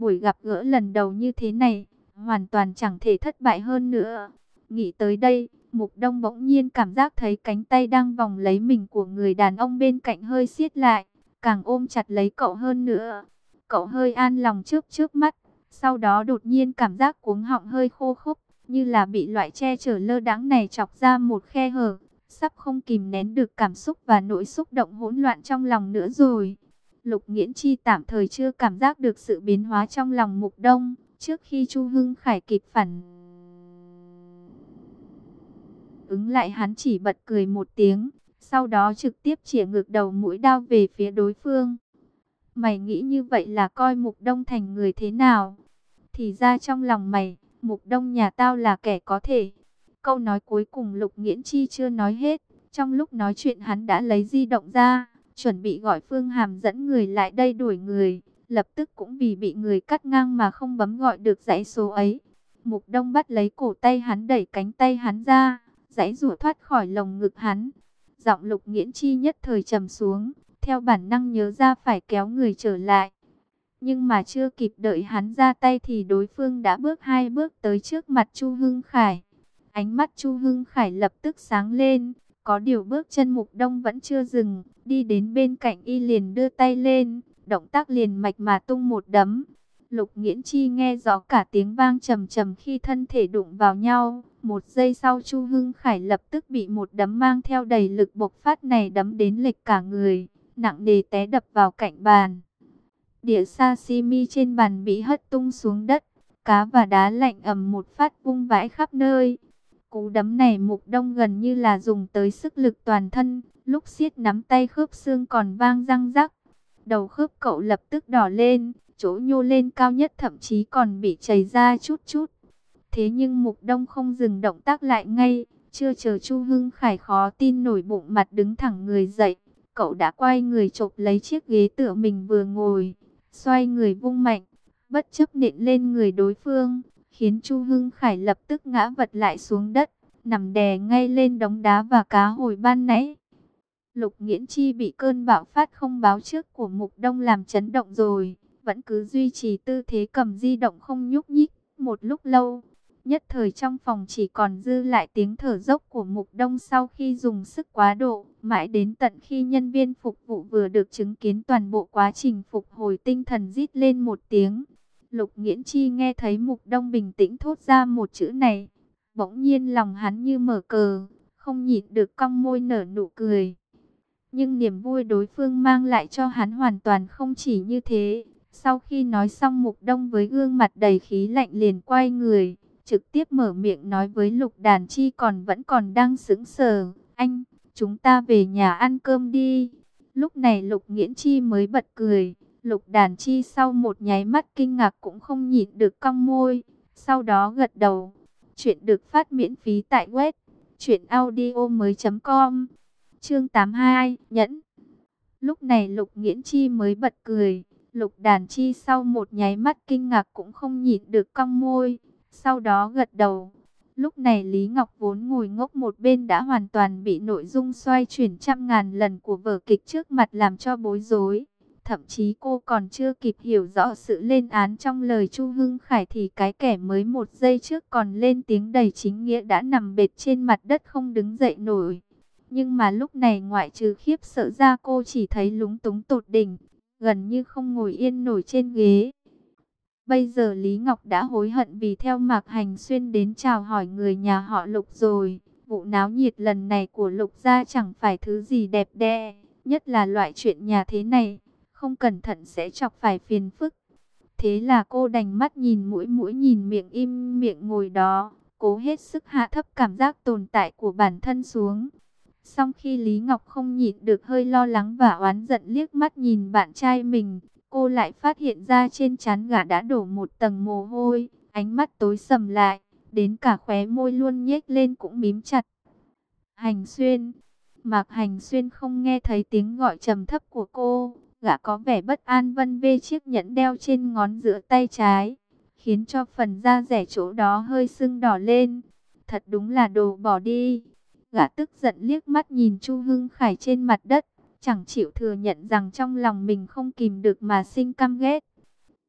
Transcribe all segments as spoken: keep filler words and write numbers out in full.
Buổi gặp gỡ lần đầu như thế này, hoàn toàn chẳng thể thất bại hơn nữa. Nghĩ tới đây, Mục Đông bỗng nhiên cảm giác thấy cánh tay đang vòng lấy mình của người đàn ông bên cạnh hơi siết lại, càng ôm chặt lấy cậu hơn nữa. Cậu hơi an lòng chớp chớp mắt, sau đó đột nhiên cảm giác cuống họng hơi khô khốc, như là bị loại che chở lơ đãng này chọc ra một khe hở, sắp không kìm nén được cảm xúc và nỗi xúc động hỗn loạn trong lòng nữa rồi. Lục Nghiễn Chi tạm thời chưa cảm giác được sự biến hóa trong lòng Mục Đông, trước khi Chu Hưng Khải kịp phản ứng lại, hắn chỉ bật cười một tiếng, sau đó trực tiếp chĩa ngược đầu mũi đao về phía đối phương. Mày nghĩ như vậy là coi Mục Đông thành người thế nào? Thì ra trong lòng mày, Mục Đông nhà tao là kẻ có thể. Câu nói cuối cùng Lục Nghiễn Chi chưa nói hết, trong lúc nói chuyện hắn đã lấy di động ra, chuẩn bị gọi Phương Hàm dẫn người lại đây đuổi người, lập tức cũng vì bị người cắt ngang mà không bấm gọi được dãy số ấy. Mục Đông bắt lấy cổ tay hắn, đẩy cánh tay hắn ra, giãy giụa thoát khỏi lồng ngực hắn. Giọng Lục Nghiễn Chi nhất thời trầm xuống, theo bản năng nhớ ra phải kéo người trở lại. Nhưng mà chưa kịp đợi hắn ra tay thì đối phương đã bước hai bước tới trước mặt Chu Hưng Khải. Ánh mắt Chu Hưng Khải lập tức sáng lên, có điều bước chân Mục Đông vẫn chưa dừng, đi đến bên cạnh y liền đưa tay lên, động tác liền mạch mà tung một đấm. Lục Nghiễn Chi nghe rõ cả tiếng vang trầm trầm khi thân thể đụng vào nhau. Một giây sau Chu Hưng Khải lập tức bị một đấm mang theo đầy lực bộc phát này đấm đến lệch cả người, nặng nề té đập vào cạnh bàn. Đĩa sashimi trên bàn bị hất tung xuống đất, cá và đá lạnh ầm một phát vung vãi khắp nơi. Cú đấm này Mục Đông gần như là dùng tới sức lực toàn thân, lúc siết nắm tay khớp xương còn vang răng rắc. Đầu khớp cậu lập tức đỏ lên, chỗ nhô lên cao nhất thậm chí còn bị chảy ra chút chút. Thế nhưng Mục Đông không dừng động tác lại ngay, chưa chờ Chu Hưng Khải khó tin nổi bụng mặt đứng thẳng người dậy, cậu đã quay người chộp lấy chiếc ghế tựa mình vừa ngồi, xoay người vung mạnh, bất chấp nện lên người đối phương, khiến Chu Hưng Khải lập tức ngã vật lại xuống đất, nằm đè ngay lên đống đá và cá hồi ban nãy. Lục Nghiễn Chi bị cơn bạo phát không báo trước của Mục Đông làm chấn động rồi, vẫn cứ duy trì tư thế cầm di động không nhúc nhích một lúc lâu. Nhất thời trong phòng chỉ còn dư lại tiếng thở dốc của Mục Đông sau khi dùng sức quá độ, mãi đến tận khi nhân viên phục vụ vừa được chứng kiến toàn bộ quá trình phục hồi tinh thần rít lên một tiếng. Lục Nghiễn Chi nghe thấy Mục Đông bình tĩnh thốt ra một chữ này, bỗng nhiên lòng hắn như mở cờ, không nhịn được cong môi nở nụ cười. Nhưng niềm vui đối phương mang lại cho hắn hoàn toàn không chỉ như thế. Sau khi nói xong Mục Đông với gương mặt đầy khí lạnh liền quay người, trực tiếp mở miệng nói với Lục Đàn Chi còn vẫn còn đang sững sờ. Anh, chúng ta về nhà ăn cơm đi. Lúc này Lục Nghiễn Chi mới bật cười. Lục Đàn Chi sau một nháy mắt kinh ngạc cũng không nhịn được cong môi. Sau đó gật đầu. Chuyện được phát miễn phí tại web truyện audio mới chấm com. Chương tám mươi hai, nhẫn. Lúc này Lục Nghiễn Chi mới bật cười. Lục Đàn Chi sau một nháy mắt kinh ngạc cũng không nhịn được cong môi, sau đó gật đầu. Lúc này Lý Ngọc vốn ngồi ngốc một bên đã hoàn toàn bị nội dung xoay chuyển trăm ngàn lần của vở kịch trước mặt làm cho bối rối. Thậm chí cô còn chưa kịp hiểu rõ sự lên án trong lời Chu Hưng Khải thì cái kẻ mới một giây trước còn lên tiếng đầy chính nghĩa đã nằm bệt trên mặt đất không đứng dậy nổi. Nhưng mà lúc này ngoại trừ khiếp sợ ra cô chỉ thấy lúng túng tột đỉnh, gần như không ngồi yên nổi trên ghế. Bây giờ Lý Ngọc đã hối hận vì theo Mạc Hành Xuyên đến chào hỏi người nhà họ Lục rồi. Vụ náo nhiệt lần này của Lục gia chẳng phải thứ gì đẹp đẽ, nhất là loại chuyện nhà thế này, không cẩn thận sẽ chọc phải phiền phức. Thế là cô đành mắt nhìn mũi mũi nhìn miệng im miệng ngồi đó, cố hết sức hạ thấp cảm giác tồn tại của bản thân xuống. Sau khi Lý Ngọc không nhịn được hơi lo lắng và oán giận liếc mắt nhìn bạn trai mình, cô lại phát hiện ra trên trán gã đã đổ một tầng mồ hôi, ánh mắt tối sầm lại, đến cả khóe môi luôn nhếch lên cũng mím chặt. Hành Xuyên. Mạc Hành Xuyên không nghe thấy tiếng gọi trầm thấp của cô, gã có vẻ bất an vân vê chiếc nhẫn đeo trên ngón giữa tay trái, khiến cho phần da rẻ chỗ đó hơi sưng đỏ lên. Thật đúng là đồ bỏ đi. Gã tức giận liếc mắt nhìn Chu Hưng Khải trên mặt đất, chẳng chịu thừa nhận rằng trong lòng mình không kìm được mà sinh căm ghét.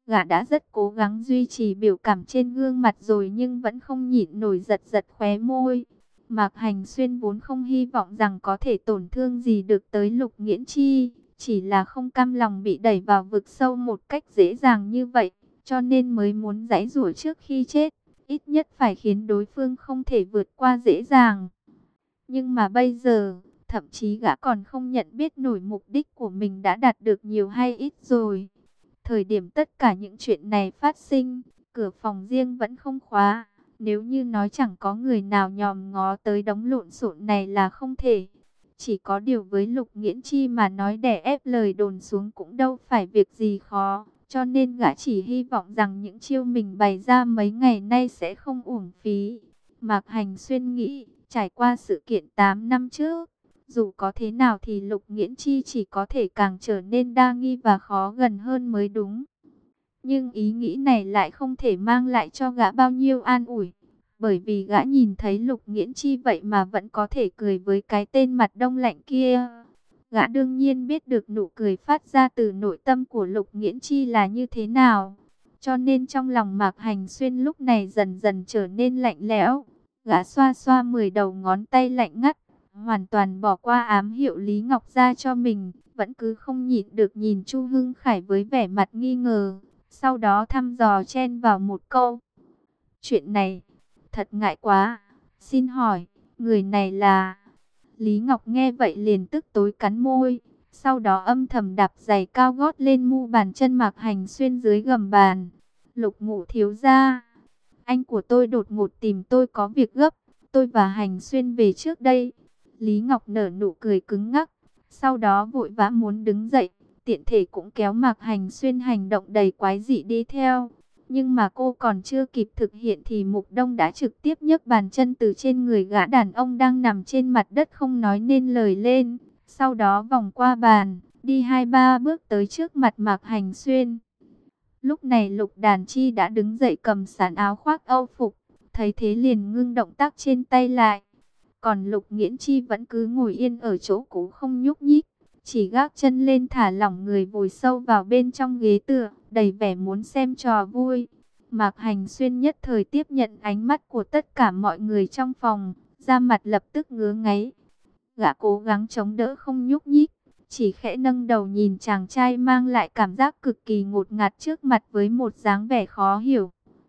Gã đã rất cố gắng duy trì biểu cảm trên gương mặt rồi nhưng vẫn không nhịn nổi giật giật khóe môi. Mạc Hành Xuyên vốn không hy vọng rằng có thể tổn thương gì được tới Lục Nghiễn Chi, chỉ là không cam lòng bị đẩy vào vực sâu một cách dễ dàng như vậy, cho nên mới muốn giãy giụa trước khi chết, ít nhất phải khiến đối phương không thể vượt qua dễ dàng. Nhưng mà bây giờ, thậm chí gã còn không nhận biết nổi mục đích của mình đã đạt được nhiều hay ít rồi. Thời điểm tất cả những chuyện này phát sinh, cửa phòng riêng vẫn không khóa. Nếu như nói chẳng có người nào nhòm ngó tới đống lộn xộn này là không thể. Chỉ có điều với Lục Nghiễn Chi mà nói đè ép lời đồn xuống cũng đâu phải việc gì khó. Cho nên gã chỉ hy vọng rằng những chiêu mình bày ra mấy ngày nay sẽ không uổng phí. Mạc Hành Xuyên nghĩ, trải qua sự kiện tám năm trước, dù có thế nào thì Lục Nghiễn Chi chỉ có thể càng trở nên đa nghi và khó gần hơn mới đúng. Nhưng ý nghĩ này lại không thể mang lại cho gã bao nhiêu an ủi. Bởi vì gã nhìn thấy Lục Nghiễn Chi vậy mà vẫn có thể cười với cái tên mặt đông lạnh kia. Gã đương nhiên biết được nụ cười phát ra từ nội tâm của Lục Nghiễn Chi là như thế nào. Cho nên trong lòng Mạc Hành Xuyên lúc này dần dần trở nên lạnh lẽo. Gã xoa xoa mười đầu ngón tay lạnh ngắt, hoàn toàn bỏ qua ám hiệu Lý Ngọc ra cho mình, vẫn cứ không nhịn được nhìn Chu Hưng Khải với vẻ mặt nghi ngờ. Sau đó thăm dò chen vào một câu. Chuyện này, thật ngại quá. Xin hỏi, người này là... Lý Ngọc nghe vậy liền tức tối cắn môi. Sau đó âm thầm đạp giày cao gót lên mu bàn chân Mạc Hành Xuyên dưới gầm bàn. Lục Ngũ thiếu gia, anh của tôi đột ngột tìm tôi có việc gấp. Tôi và Hành Xuyên về trước đây. Lý Ngọc nở nụ cười cứng ngắc. Sau đó vội vã muốn đứng dậy. Tiện thể cũng kéo Mạc Hành Xuyên hành động đầy quái dị đi theo. Nhưng mà cô còn chưa kịp thực hiện thì Mục Đông đã trực tiếp nhấc bàn chân từ trên người gã đàn ông đang nằm trên mặt đất không nói nên lời lên. Sau đó vòng qua bàn, đi hai ba bước tới trước mặt Mạc Hành Xuyên. Lúc này Lục Đàn Chi đã đứng dậy cầm sắn áo khoác âu phục, thấy thế liền ngưng động tác trên tay lại. Còn Lục Nghiễn Chi vẫn cứ ngồi yên ở chỗ cũ không nhúc nhích, chỉ gác chân lên thả lỏng người vùi sâu vào bên trong ghế tựa, đầy vẻ muốn xem trò vui. Mạc Hành Xuyên nhất thời tiếp nhận ánh mắt của tất cả mọi người trong phòng, da mặt lập tức ngứa ngáy. Gã cố gắng chống đỡ không nhúc nhích, chỉ khẽ nâng đầu nhìn chàng trai mang lại cảm giác cực kỳ ngột ngạt trước mặt với một dáng vẻ khó hiểu.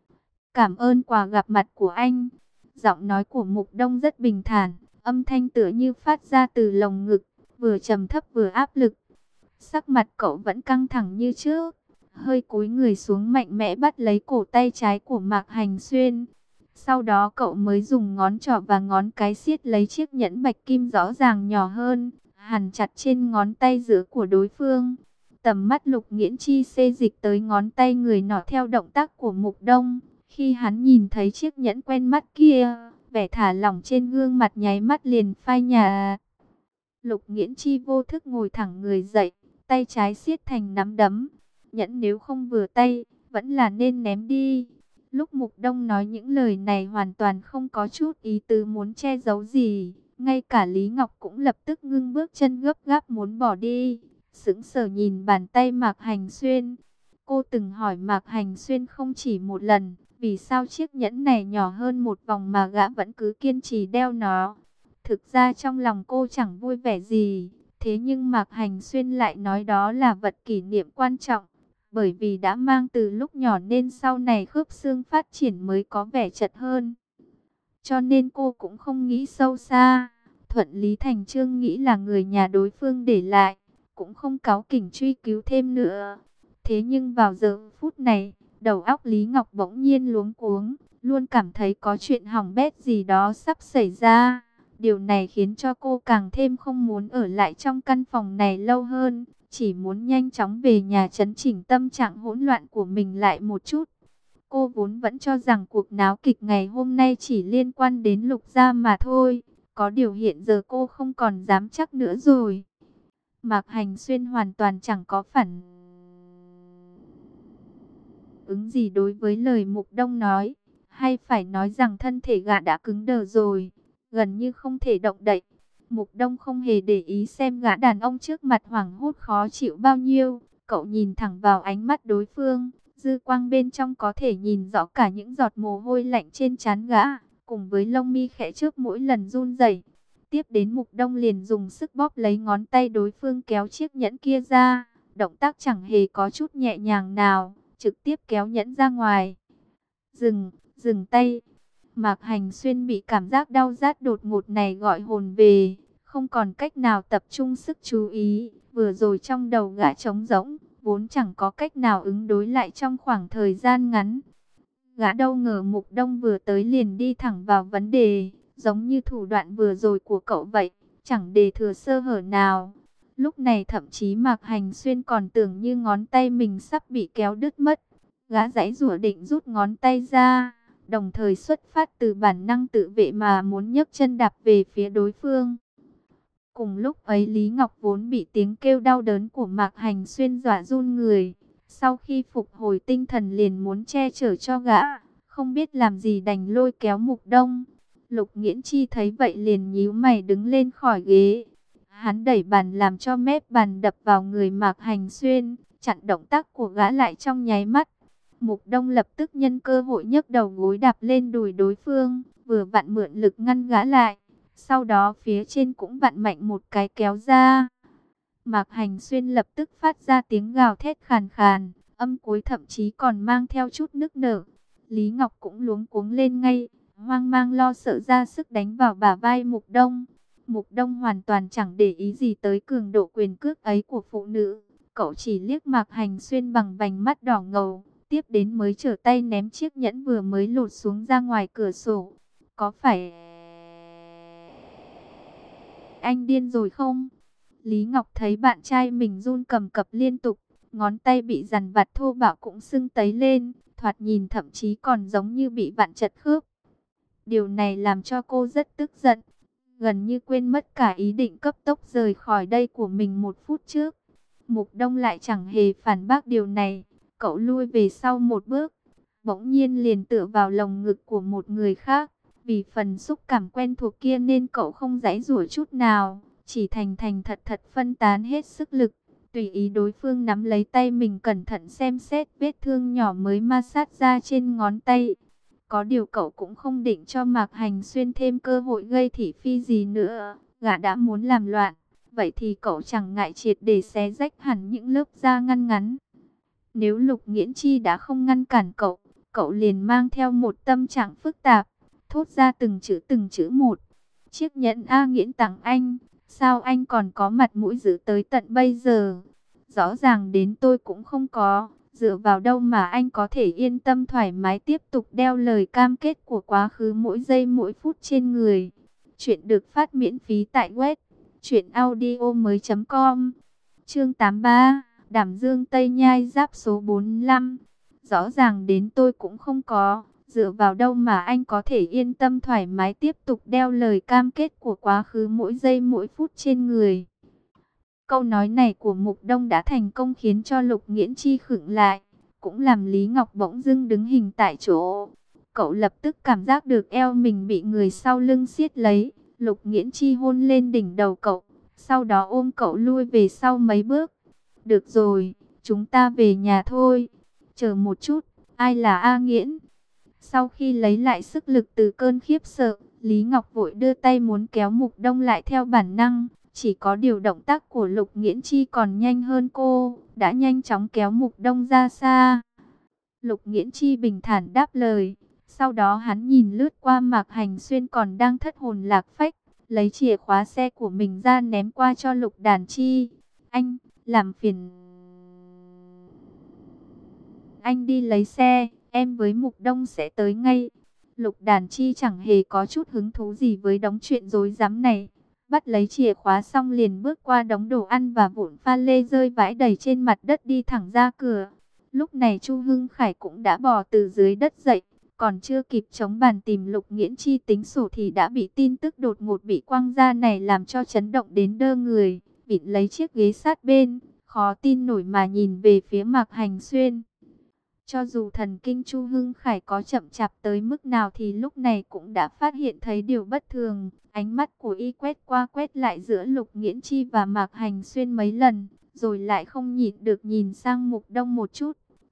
Cảm ơn quà gặp mặt của anh. Giọng nói của Mục Đông rất bình thản, âm thanh tựa như phát ra từ lồng ngực, vừa trầm thấp vừa áp lực. Sắc mặt cậu vẫn căng thẳng như trước, hơi cúi người xuống mạnh mẽ bắt lấy cổ tay trái của Mạc Hành Xuyên. Sau đó cậu mới dùng ngón trỏ và ngón cái siết lấy chiếc nhẫn bạch kim rõ ràng nhỏ hơn, hằn chặt trên ngón tay giữa của đối phương. Tầm mắt Lục Nghiễn Chi xê dịch tới ngón tay người nọ theo động tác của Mục Đông. Khi hắn nhìn thấy chiếc nhẫn quen mắt kia, vẻ thả lỏng trên gương mặt nháy mắt liền phai nhạt. Lục Nghiễn Chi vô thức ngồi thẳng người dậy, tay trái siết thành nắm đấm. Nhẫn nếu không vừa tay, vẫn là nên ném đi. Lúc Mục Đông nói những lời này hoàn toàn không có chút ý tứ muốn che giấu gì. Ngay cả Lý Ngọc cũng lập tức ngưng bước chân gấp gáp muốn bỏ đi. Sững sờ nhìn bàn tay Mạc Hành Xuyên. Cô từng hỏi Mạc Hành Xuyên không chỉ một lần, vì sao chiếc nhẫn này nhỏ hơn một vòng mà gã vẫn cứ kiên trì đeo nó. Thực ra trong lòng cô chẳng vui vẻ gì, thế nhưng Mạc Hành Xuyên lại nói đó là vật kỷ niệm quan trọng. Bởi vì đã mang từ lúc nhỏ nên sau này khớp xương phát triển mới có vẻ chật hơn. Cho nên cô cũng không nghĩ sâu xa. Thuận lý thành chương nghĩ là người nhà đối phương để lại, cũng không cáu kỉnh truy cứu thêm nữa. Thế nhưng vào giờ phút này, đầu óc Lý Ngọc bỗng nhiên luống cuống, luôn cảm thấy có chuyện hỏng bét gì đó sắp xảy ra. Điều này khiến cho cô càng thêm không muốn ở lại trong căn phòng này lâu hơn, chỉ muốn nhanh chóng về nhà chấn chỉnh tâm trạng hỗn loạn của mình lại một chút. Cô vốn vẫn cho rằng cuộc náo kịch ngày hôm nay chỉ liên quan đến Lục gia mà thôi, có điều hiện giờ cô không còn dám chắc nữa rồi. Mạc Hành Xuyên hoàn toàn chẳng có phản ứng gì đối với lời Mục Đông nói, hay phải nói rằng thân thể gã đã cứng đờ rồi, gần như không thể động đậy. Mục Đông không hề để ý xem gã đàn ông trước mặt hoảng hốt khó chịu bao nhiêu, cậu nhìn thẳng vào ánh mắt đối phương, Dư quang bên trong có thể nhìn rõ cả những giọt mồ hôi lạnh trên trán gã, cùng với lông mi khẽ chớp mỗi lần run rẩy. Tiếp đến Mục Đông liền dùng sức bóp lấy ngón tay đối phương kéo chiếc nhẫn kia ra, động tác chẳng hề có chút nhẹ nhàng nào, trực tiếp kéo nhẫn ra ngoài. Dừng, dừng tay. Mạc Hành Xuyên bị cảm giác đau rát đột ngột này gọi hồn về, không còn cách nào tập trung sức chú ý, vừa rồi trong đầu gã trống rỗng, vốn chẳng có cách nào ứng đối lại trong khoảng thời gian ngắn. Gã đâu ngờ Mục Đông vừa tới liền đi thẳng vào vấn đề, giống như thủ đoạn vừa rồi của cậu vậy, chẳng để thừa sơ hở nào. Lúc này thậm chí Mạc Hành Xuyên còn tưởng như ngón tay mình sắp bị kéo đứt mất. Gã giãy giụa định rút ngón tay ra, đồng thời xuất phát từ bản năng tự vệ mà muốn nhấc chân đạp về phía đối phương. Cùng lúc ấy Lý Ngọc vốn bị tiếng kêu đau đớn của Mạc Hành Xuyên dọa run người. Sau khi phục hồi tinh thần liền muốn che chở cho gã, không biết làm gì đành lôi kéo Mục Đông. Lục Nghiễn Chi thấy vậy liền nhíu mày đứng lên khỏi ghế. Hắn đẩy bàn làm cho mép bàn đập vào người Mạc Hành Xuyên, chặn động tác của gã lại trong nháy mắt. Mục Đông lập tức nhân cơ hội nhấc đầu gối đạp lên đùi đối phương, vừa vặn mượn lực ngăn gã lại. Sau đó phía trên cũng vặn mạnh một cái kéo ra. Mạc Hành Xuyên lập tức phát ra tiếng gào thét khàn khàn, âm cuối thậm chí còn mang theo chút nức nở. Lý Ngọc cũng luống cuống lên ngay, hoang mang lo sợ ra sức đánh vào bả vai Mục Đông. Mục Đông hoàn toàn chẳng để ý gì tới cường độ quyền cước ấy của phụ nữ. Cậu chỉ liếc Mạc Hành Xuyên bằng vành mắt đỏ ngầu, tiếp đến mới trở tay ném chiếc nhẫn vừa mới lột xuống ra ngoài cửa sổ. Có phải anh điên rồi không? Lý Ngọc thấy bạn trai mình run cầm cập liên tục, ngón tay bị dằn vặt thô bạo cũng sưng tấy lên, thoạt nhìn thậm chí còn giống như bị vặn chật khớp. Điều này làm cho cô rất tức giận, gần như quên mất cả ý định cấp tốc rời khỏi đây của mình một phút trước. Mục Đông lại chẳng hề phản bác điều này, cậu lui về sau một bước, bỗng nhiên liền tựa vào lồng ngực của một người khác. Vì phần xúc cảm quen thuộc kia nên cậu không giãy giụa chút nào, chỉ thành thành thật thật phân tán hết sức lực, tùy ý đối phương nắm lấy tay mình cẩn thận xem xét vết thương nhỏ mới ma sát ra trên ngón tay. Có điều cậu cũng không định cho Mạc Hành Xuyên thêm cơ hội gây thị phi gì nữa, gã đã muốn làm loạn, vậy thì cậu chẳng ngại triệt để xé rách hẳn những lớp da ngăn ngắn. Nếu Lục Nghiễn Chi đã không ngăn cản cậu, cậu liền mang theo một tâm trạng phức tạp, thốt ra từng chữ từng chữ một. Chiếc nhẫn A Nghiễn tặng anh, sao anh còn có mặt mũi giữ tới tận bây giờ? Rõ ràng đến tôi cũng không có, dựa vào đâu mà anh có thể yên tâm thoải mái tiếp tục đeo lời cam kết của quá khứ mỗi giây mỗi phút trên người. Chuyện được phát miễn phí tại web truyện audio mới chấm com. Chương tám mươi ba, Đảm Dương Tây Nhai Giáp số bốn mươi lăm. Rõ ràng đến tôi cũng không có, dựa vào đâu mà anh có thể yên tâm thoải mái tiếp tục đeo lời cam kết của quá khứ mỗi giây mỗi phút trên người. Câu nói này của Mục Đông đã thành công khiến cho Lục Nghiễn Chi khựng lại, cũng làm Lý Ngọc bỗng dưng đứng hình tại chỗ. Cậu lập tức cảm giác được eo mình bị người sau lưng siết lấy. Lục Nghiễn Chi hôn lên đỉnh đầu cậu, sau đó ôm cậu lui về sau mấy bước. Được rồi, chúng ta về nhà thôi. Chờ một chút, ai là A Nghiễn? Sau khi lấy lại sức lực từ cơn khiếp sợ, Lý Ngọc vội đưa tay muốn kéo Mục Đông lại theo bản năng. Chỉ có điều động tác của Lục Nghiễn Chi còn nhanh hơn cô, đã nhanh chóng kéo Mục Đông ra xa. Lục Nghiễn Chi bình thản đáp lời. Sau đó hắn nhìn lướt qua Mạc Hành Xuyên còn đang thất hồn lạc phách, lấy chìa khóa xe của mình ra ném qua cho Lục Đàn Chi. Anh, làm phiền anh đi lấy xe, em với Mục Đông sẽ tới ngay. Lục Đàn Chi chẳng hề có chút hứng thú gì với đống chuyện rối rắm này. Bắt lấy chìa khóa xong liền bước qua đống đồ ăn và vụn pha lê rơi vãi đầy trên mặt đất đi thẳng ra cửa. Lúc này Chu Hưng Khải cũng đã bò từ dưới đất dậy, còn chưa kịp chống bàn tìm Lục Nghiễn Chi tính sổ thì đã bị tin tức đột ngột bị quăng ra này làm cho chấn động đến đơ người, vịn lấy chiếc ghế sát bên, khó tin nổi mà nhìn về phía Mạc Hành Xuyên. Cho dù thần kinh Chu Hưng Khải có chậm chạp tới mức nào thì lúc này cũng đã phát hiện thấy điều bất thường. Ánh mắt của y quét qua quét lại giữa Lục Nghiễn Chi và Mạc Hành Xuyên mấy lần, rồi lại không nhịn được nhìn sang Mục Đông một chút,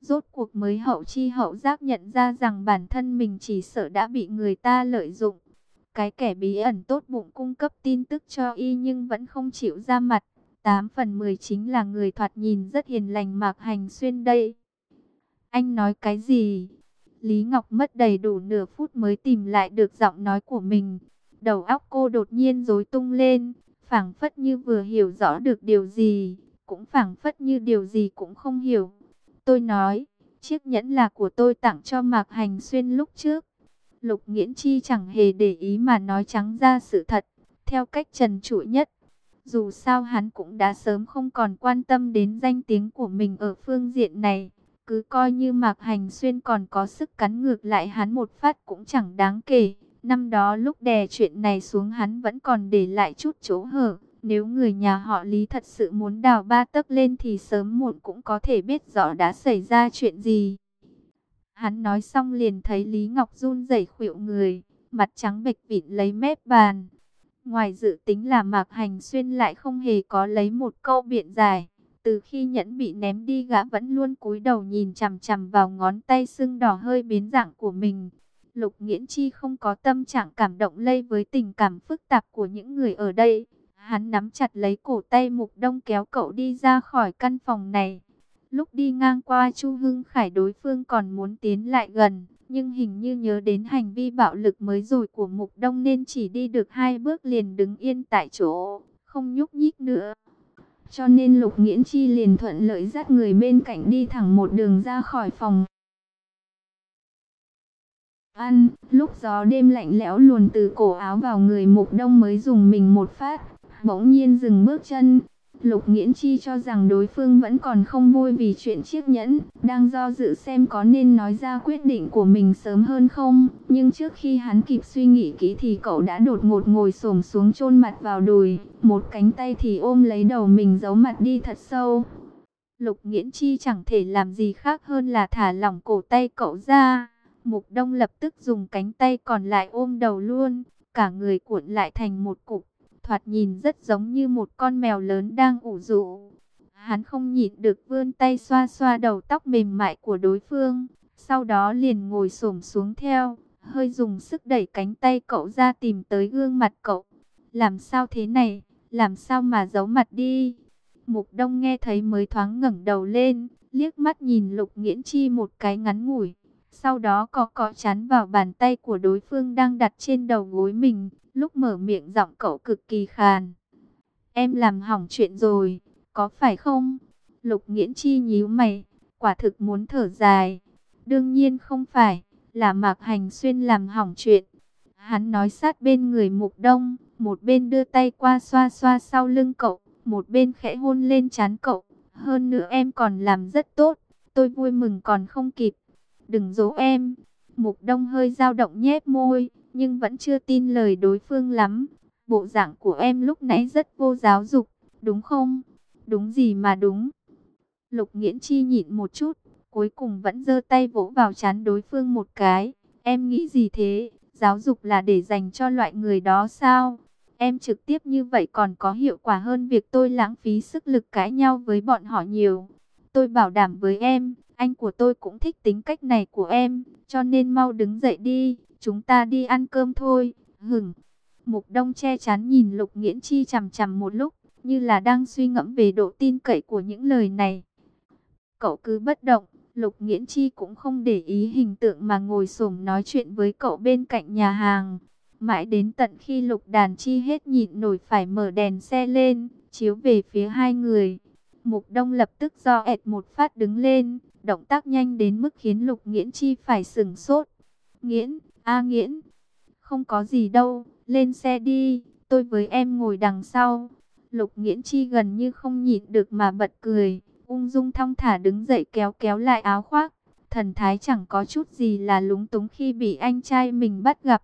Rốt cuộc mới hậu chi hậu giác nhận ra rằng bản thân mình chỉ sợ đã bị người ta lợi dụng. Cái kẻ bí ẩn tốt bụng cung cấp tin tức cho y nhưng vẫn không chịu ra mặt. Tám phần mười chính là người thoạt nhìn rất hiền lành Mạc Hành Xuyên đây. Anh nói cái gì? Lý Ngọc mất đầy đủ nửa phút mới tìm lại được giọng nói của mình. Đầu óc cô đột nhiên rối tung lên, phảng phất như vừa hiểu rõ được điều gì, cũng phảng phất như điều gì cũng không hiểu. Tôi nói, chiếc nhẫn là của tôi tặng cho Mạc Hành Xuyên lúc trước. Lục Nghiễn Chi chẳng hề để ý mà nói trắng ra sự thật, theo cách trần trụi nhất. Dù sao hắn cũng đã sớm không còn quan tâm đến danh tiếng của mình ở phương diện này. Cứ coi như Mạc Hành Xuyên còn có sức cắn ngược lại hắn một phát cũng chẳng đáng kể. Năm đó lúc đè chuyện này xuống hắn vẫn còn để lại chút chỗ hở. Nếu người nhà họ Lý thật sự muốn đào ba tấc lên thì sớm muộn cũng có thể biết rõ đã xảy ra chuyện gì. Hắn nói xong liền thấy Lý Ngọc run rẩy khuỵu người, mặt trắng bệch vịn lấy mép bàn. Ngoài dự tính là Mạc Hành Xuyên lại không hề có lấy một câu biện giải. Từ khi nhẫn bị ném đi gã vẫn luôn cúi đầu nhìn chằm chằm vào ngón tay sưng đỏ hơi biến dạng của mình. Lục Nghiễn Chi không có tâm trạng cảm động lây với tình cảm phức tạp của những người ở đây. Hắn nắm chặt lấy cổ tay Mục Đông kéo cậu đi ra khỏi căn phòng này. Lúc đi ngang qua Chu Hưng Khải đối phương còn muốn tiến lại gần, nhưng hình như nhớ đến hành vi bạo lực mới rồi của Mục Đông nên chỉ đi được hai bước liền đứng yên tại chỗ, không nhúc nhích nữa. Cho nên Lục Nghiễn Chi liền thuận lợi dắt người bên cạnh đi thẳng một đường ra khỏi phòng ăn. Lúc gió đêm lạnh lẽo luồn từ cổ áo vào người Mục Đông mới dùng mình một phát, bỗng nhiên dừng bước chân. Lục Nghiễn Chi cho rằng đối phương vẫn còn không vui vì chuyện chiếc nhẫn, đang do dự xem có nên nói ra quyết định của mình sớm hơn không. Nhưng trước khi hắn kịp suy nghĩ kỹ thì cậu đã đột ngột ngồi xổm xuống chôn mặt vào đùi, một cánh tay thì ôm lấy đầu mình giấu mặt đi thật sâu. Lục Nghiễn Chi chẳng thể làm gì khác hơn là thả lỏng cổ tay cậu ra. Mục Đông lập tức dùng cánh tay còn lại ôm đầu luôn, cả người cuộn lại thành một cục, thoạt nhìn rất giống như một con mèo lớn đang ủ rũ. Hắn không nhịn được vươn tay xoa xoa đầu tóc mềm mại của đối phương, sau đó liền ngồi xổm xuống theo, hơi dùng sức đẩy cánh tay cậu ra tìm tới gương mặt cậu. Làm sao thế này, làm sao mà giấu mặt đi? Mục Đông nghe thấy mới thoáng ngẩng đầu lên, liếc mắt nhìn Lục Nghiễn Chi một cái ngắn ngủi. Sau đó cọ cọ chán vào bàn tay của đối phương đang đặt trên đầu gối mình, lúc mở miệng giọng cậu cực kỳ khàn. Em làm hỏng chuyện rồi, có phải không? Lục Nghiễn Chi nhíu mày, quả thực muốn thở dài. Đương nhiên không phải, là Mạc Hành Xuyên làm hỏng chuyện. Hắn nói sát bên người Mục Đông, một bên đưa tay qua xoa xoa sau lưng cậu, một bên khẽ hôn lên trán cậu. Hơn nữa em còn làm rất tốt, tôi vui mừng còn không kịp. Đừng dỗ em. Mục Đông hơi dao động nhếch môi, nhưng vẫn chưa tin lời đối phương lắm. Bộ dạng của em lúc nãy rất vô giáo dục, đúng không? Đúng gì mà đúng? Lục Nghiễn Chi nhịn một chút, cuối cùng vẫn giơ tay vỗ vào trán đối phương một cái. Em nghĩ gì thế? Giáo dục là để dành cho loại người đó sao? Em trực tiếp như vậy còn có hiệu quả hơn việc tôi lãng phí sức lực cãi nhau với bọn họ nhiều. Tôi bảo đảm với em, anh của tôi cũng thích tính cách này của em, cho nên mau đứng dậy đi, chúng ta đi ăn cơm thôi. Hửng. Mục Đông che chắn nhìn Lục Nghiễn Chi chằm chằm một lúc, như là đang suy ngẫm về độ tin cậy của những lời này. Cậu cứ bất động, Lục Nghiễn Chi cũng không để ý hình tượng mà ngồi xổm nói chuyện với cậu bên cạnh nhà hàng. Mãi đến tận khi Lục Đàn Chi hết nhịn nổi phải mở đèn xe lên, chiếu về phía hai người. Mục Đông lập tức do ẹt một phát đứng lên, động tác nhanh đến mức khiến Lục Nghiễn Chi phải sửng sốt. Nghiễn, a Nghiễn, không có gì đâu, lên xe đi, tôi với em ngồi đằng sau. Lục Nghiễn Chi gần như không nhịn được mà bật cười, ung dung thong thả đứng dậy kéo kéo lại áo khoác. Thần thái chẳng có chút gì là lúng túng khi bị anh trai mình bắt gặp.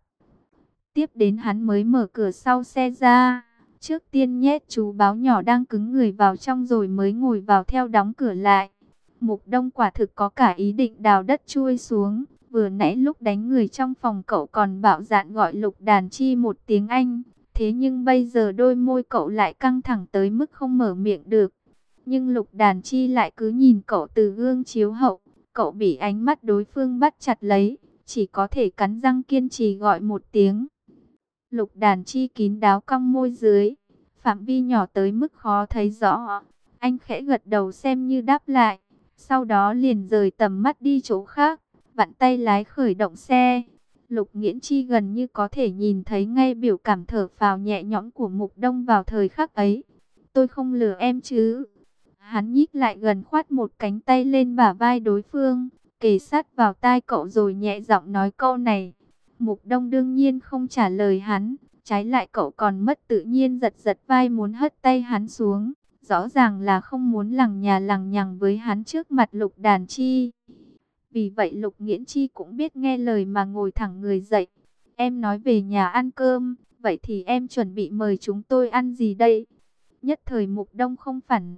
Tiếp đến hắn mới mở cửa sau xe ra. Trước tiên nhét chú báo nhỏ đang cứng người vào trong rồi mới ngồi vào theo đóng cửa lại. Mục Đông quả thực có cả ý định đào đất chui xuống. Vừa nãy lúc đánh người trong phòng cậu còn bạo dạn gọi Lục Đàn Chi một tiếng Anh. Thế nhưng bây giờ đôi môi cậu lại căng thẳng tới mức không mở miệng được. Nhưng Lục Đàn Chi lại cứ nhìn cậu từ gương chiếu hậu. Cậu bị ánh mắt đối phương bắt chặt lấy, chỉ có thể cắn răng kiên trì gọi một tiếng. Lục Đàn Chi kín đáo cong môi dưới, phạm vi nhỏ tới mức khó thấy rõ. Anh khẽ gật đầu xem như đáp lại, sau đó liền rời tầm mắt đi chỗ khác, vặn tay lái khởi động xe. Lục Nghiễn Chi gần như có thể nhìn thấy ngay biểu cảm thở phào nhẹ nhõm của Mục Đông vào thời khắc ấy. Tôi không lừa em chứ? Hắn nhích lại gần khoát một cánh tay lên bả vai đối phương, kề sát vào tai cậu rồi nhẹ giọng nói câu này. Mục Đông đương nhiên không trả lời hắn, trái lại cậu còn mất tự nhiên giật giật vai muốn hất tay hắn xuống, rõ ràng là không muốn lằng nhà lằng nhằng với hắn trước mặt Lục Đàn Chi. Vì vậy Lục Nghiễn Chi cũng biết nghe lời mà ngồi thẳng người dậy. Em nói về nhà ăn cơm, vậy thì em chuẩn bị mời chúng tôi ăn gì đây? Nhất thời Mục Đông không phản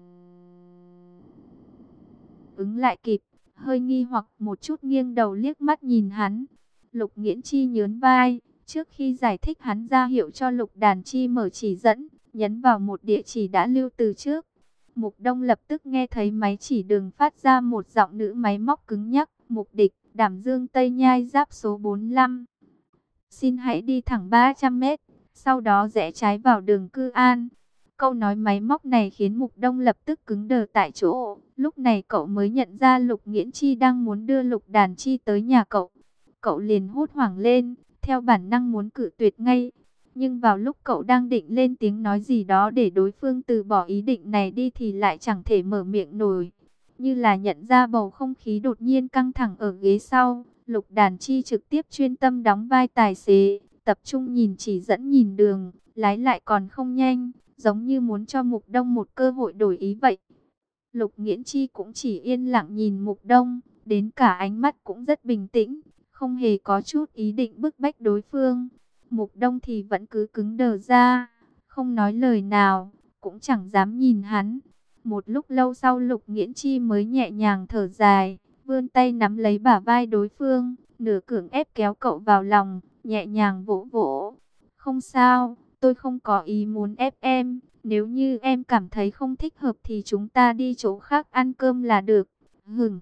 ứng lại kịp, hơi nghi hoặc một chút nghiêng đầu liếc mắt nhìn hắn. Lục Nghiễn Chi nhớn vai, trước khi giải thích hắn ra hiệu cho Lục Đàn Chi mở chỉ dẫn, nhấn vào một địa chỉ đã lưu từ trước. Mục Đông lập tức nghe thấy máy chỉ đường phát ra một giọng nữ máy móc cứng nhắc. Mục địch, Đảm Dương Tây Nhai giáp số bốn mươi lăm. Xin hãy đi thẳng ba trăm mét, sau đó rẽ trái vào đường Cư An. Câu nói máy móc này khiến Mục Đông lập tức cứng đờ tại chỗ. Lúc này cậu mới nhận ra Lục Nghiễn Chi đang muốn đưa Lục Đàn Chi tới nhà cậu. Cậu liền hốt hoảng lên, theo bản năng muốn cự tuyệt ngay. Nhưng vào lúc cậu đang định lên tiếng nói gì đó để đối phương từ bỏ ý định này đi thì lại chẳng thể mở miệng nổi. Như là nhận ra bầu không khí đột nhiên căng thẳng ở ghế sau, Lục Đàn Chi trực tiếp chuyên tâm đóng vai tài xế, tập trung nhìn chỉ dẫn nhìn đường, lái lại còn không nhanh, giống như muốn cho Mục Đông một cơ hội đổi ý vậy. Lục Nghiễn Chi cũng chỉ yên lặng nhìn Mục Đông, đến cả ánh mắt cũng rất bình tĩnh, không hề có chút ý định bức bách đối phương. Mục Đông thì vẫn cứ cứng đờ ra, không nói lời nào, cũng chẳng dám nhìn hắn. Một lúc lâu sau Lục Nghiễn Chi mới nhẹ nhàng thở dài, vươn tay nắm lấy bả vai đối phương, nửa cưỡng ép kéo cậu vào lòng, nhẹ nhàng vỗ vỗ. Không sao, tôi không có ý muốn ép em, nếu như em cảm thấy không thích hợp thì chúng ta đi chỗ khác ăn cơm là được. Hửng,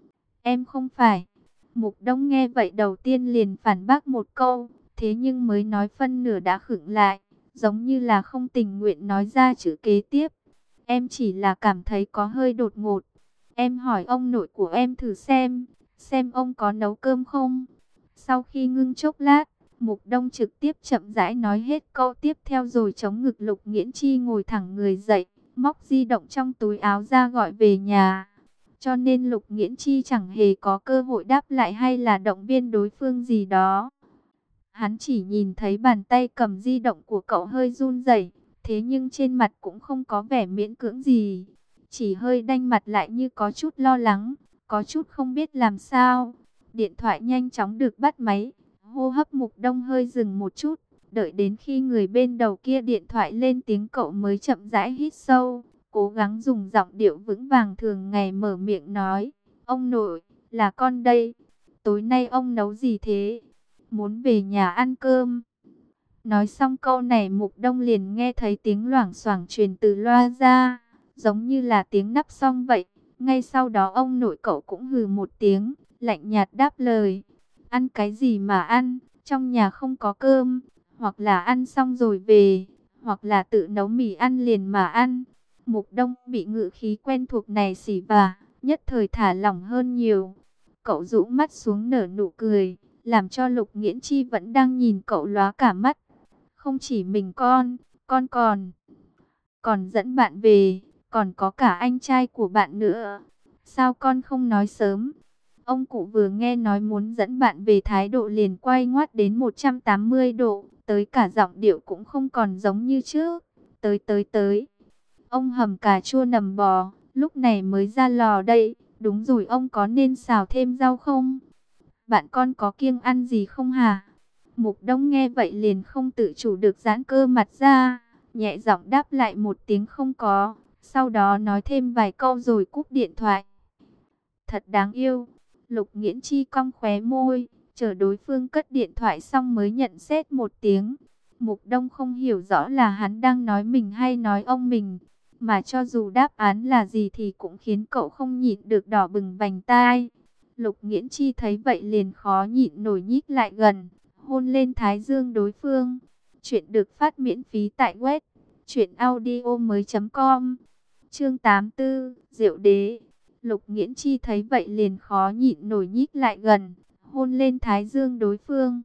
em không phải. Mục Đông nghe vậy đầu tiên liền phản bác một câu, thế nhưng mới nói phân nửa đã khựng lại, giống như là không tình nguyện nói ra chữ kế tiếp. Em chỉ là cảm thấy có hơi đột ngột. Em hỏi ông nội của em thử xem, xem ông có nấu cơm không? Sau khi ngưng chốc lát, Mục Đông trực tiếp chậm rãi nói hết câu tiếp theo rồi chống ngực Lục Nghiễn Chi ngồi thẳng người dậy, móc di động trong túi áo ra gọi về nhà. Cho nên Lục Nghiễn Chi chẳng hề có cơ hội đáp lại hay là động viên đối phương gì đó. Hắn chỉ nhìn thấy bàn tay cầm di động của cậu hơi run rẩy, thế nhưng trên mặt cũng không có vẻ miễn cưỡng gì, chỉ hơi đanh mặt lại như có chút lo lắng, có chút không biết làm sao. Điện thoại nhanh chóng được bắt máy, hô hấp Mục Đông hơi dừng một chút, đợi đến khi người bên đầu kia điện thoại lên tiếng cậu mới chậm rãi hít sâu, cố gắng dùng giọng điệu vững vàng thường ngày mở miệng nói, ông nội, là con đây, tối nay ông nấu gì thế? Muốn về nhà ăn cơm. Nói xong câu này Mục Đông liền nghe thấy tiếng loảng xoảng truyền từ loa ra, giống như là tiếng nắp xong vậy. Ngay sau đó ông nội cậu cũng hừ một tiếng, lạnh nhạt đáp lời. Ăn cái gì mà ăn, trong nhà không có cơm, hoặc là ăn xong rồi về, hoặc là tự nấu mì ăn liền mà ăn. Mục Đông bị ngữ khí quen thuộc này xỉ vả, nhất thời thả lỏng hơn nhiều. Cậu rũ mắt xuống nở nụ cười, làm cho Lục Nghiễn Chi vẫn đang nhìn cậu lóa cả mắt. Không chỉ mình con, con còn, còn dẫn bạn về, còn có cả anh trai của bạn nữa. Sao con không nói sớm? Ông cụ vừa nghe nói muốn dẫn bạn về thái độ liền quay ngoắt đến một trăm tám mươi độ, tới cả giọng điệu cũng không còn giống như trước. Tới tới tới, ông hầm cà chua nầm bò, lúc này mới ra lò đây. Đúng rồi, ông có nên xào thêm rau không? Bạn con có kiêng ăn gì không hả? Mục Đông nghe vậy liền không tự chủ được giãn cơ mặt ra, nhẹ giọng đáp lại một tiếng không có, sau đó nói thêm vài câu rồi cúp điện thoại. Thật đáng yêu. Lục Nghiễn Chi cong khóe môi, chờ đối phương cất điện thoại xong mới nhận xét một tiếng. Mục Đông không hiểu rõ là hắn đang nói mình hay nói ông mình, mà cho dù đáp án là gì thì cũng khiến cậu không nhịn được đỏ bừng vành tai. Lục Nghiễn Chi thấy vậy liền khó nhịn nổi nhích lại gần, hôn lên thái dương đối phương. Chuyện được phát miễn phí tại web truyện audio mới chấm com. Chương tám mươi tư, Diệu Đế. Lục Nghiễn Chi thấy vậy liền khó nhịn nổi nhích lại gần, hôn lên thái dương đối phương.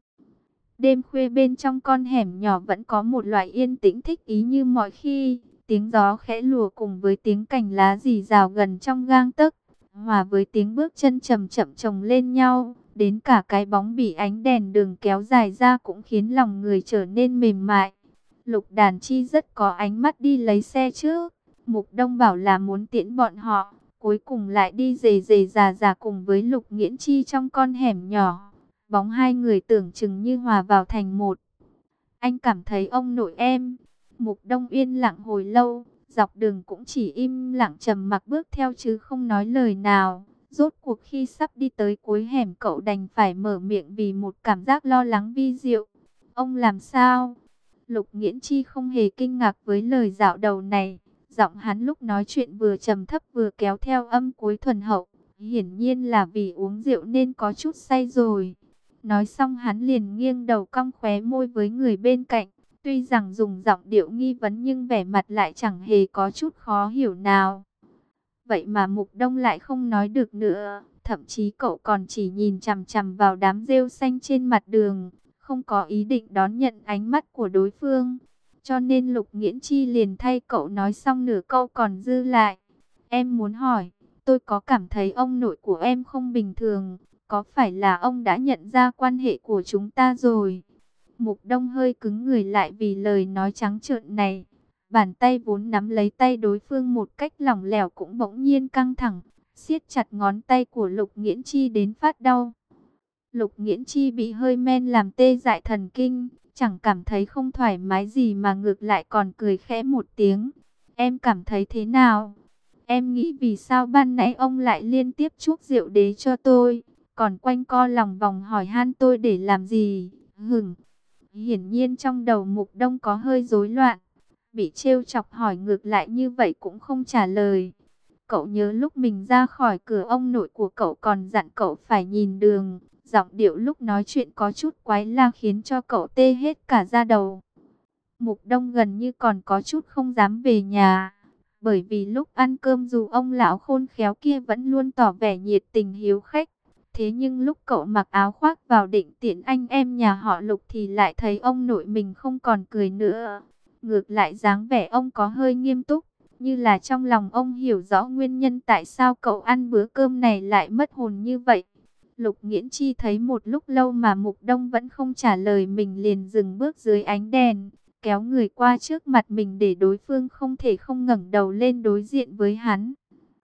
Đêm khuya bên trong con hẻm nhỏ vẫn có một loại yên tĩnh thích ý như mọi khi. Tiếng gió khẽ lùa cùng với tiếng cành lá rì rào gần trong gang tấc, hòa với tiếng bước chân chậm chậm chồng lên nhau, đến cả cái bóng bị ánh đèn đường kéo dài ra cũng khiến lòng người trở nên mềm mại. Lục Đàn Chi rất có ánh mắt đi lấy xe trước. Mục Đông bảo là muốn tiễn bọn họ, cuối cùng lại đi rề rề rà rà cùng với Lục Nghiễn Chi trong con hẻm nhỏ. Bóng hai người tưởng chừng như hòa vào thành một. Anh cảm thấy ông nội em. Mục Đông yên lặng hồi lâu, dọc đường cũng chỉ im lặng trầm mặc bước theo chứ không nói lời nào. Rốt cuộc khi sắp đi tới cuối hẻm cậu đành phải mở miệng vì một cảm giác lo lắng vi diệu. Ông làm sao? Lục Nghiễn Chi không hề kinh ngạc với lời dạo đầu này. Giọng hắn lúc nói chuyện vừa trầm thấp vừa kéo theo âm cuối thuần hậu. Hiển nhiên là vì uống rượu nên có chút say rồi. Nói xong hắn liền nghiêng đầu cong khóe môi với người bên cạnh. Tuy rằng dùng giọng điệu nghi vấn nhưng vẻ mặt lại chẳng hề có chút khó hiểu nào. Vậy mà Mục Đông lại không nói được nữa. Thậm chí cậu còn chỉ nhìn chằm chằm vào đám rêu xanh trên mặt đường, không có ý định đón nhận ánh mắt của đối phương. Cho nên Lục Nghiễn Chi liền thay cậu nói xong nửa câu còn dư lại. Em muốn hỏi, tôi có cảm thấy ông nội của em không bình thường. Có phải là ông đã nhận ra quan hệ của chúng ta rồi? Mục Đông hơi cứng người lại vì lời nói trắng trợn này. Bàn tay vốn nắm lấy tay đối phương một cách lỏng lẻo cũng bỗng nhiên căng thẳng, siết chặt ngón tay của Lục Nghiễn Chi đến phát đau. Lục Nghiễn Chi bị hơi men làm tê dại thần kinh, chẳng cảm thấy không thoải mái gì mà ngược lại còn cười khẽ một tiếng. Em cảm thấy thế nào? Em nghĩ vì sao ban nãy ông lại liên tiếp chuốc rượu đế cho tôi, còn quanh co lòng vòng hỏi han tôi để làm gì? Hửng. Hiển nhiên trong đầu Mục Đông có hơi rối loạn. Bị trêu chọc hỏi ngược lại như vậy cũng không trả lời. Cậu nhớ lúc mình ra khỏi cửa ông nội của cậu còn dặn cậu phải nhìn đường. Giọng điệu lúc nói chuyện có chút quái la khiến cho cậu tê hết cả da đầu. Mục Đông gần như còn có chút không dám về nhà. Bởi vì lúc ăn cơm dù ông lão khôn khéo kia vẫn luôn tỏ vẻ nhiệt tình hiếu khách. Thế nhưng lúc cậu mặc áo khoác vào định tiễn anh em nhà họ Lục thì lại thấy ông nội mình không còn cười nữa. Ngược lại dáng vẻ ông có hơi nghiêm túc, như là trong lòng ông hiểu rõ nguyên nhân tại sao cậu ăn bữa cơm này lại mất hồn như vậy. Lục Nghiễn Chi thấy một lúc lâu mà Mục Đông vẫn không trả lời mình liền dừng bước dưới ánh đèn, kéo người qua trước mặt mình để đối phương không thể không ngẩng đầu lên đối diện với hắn.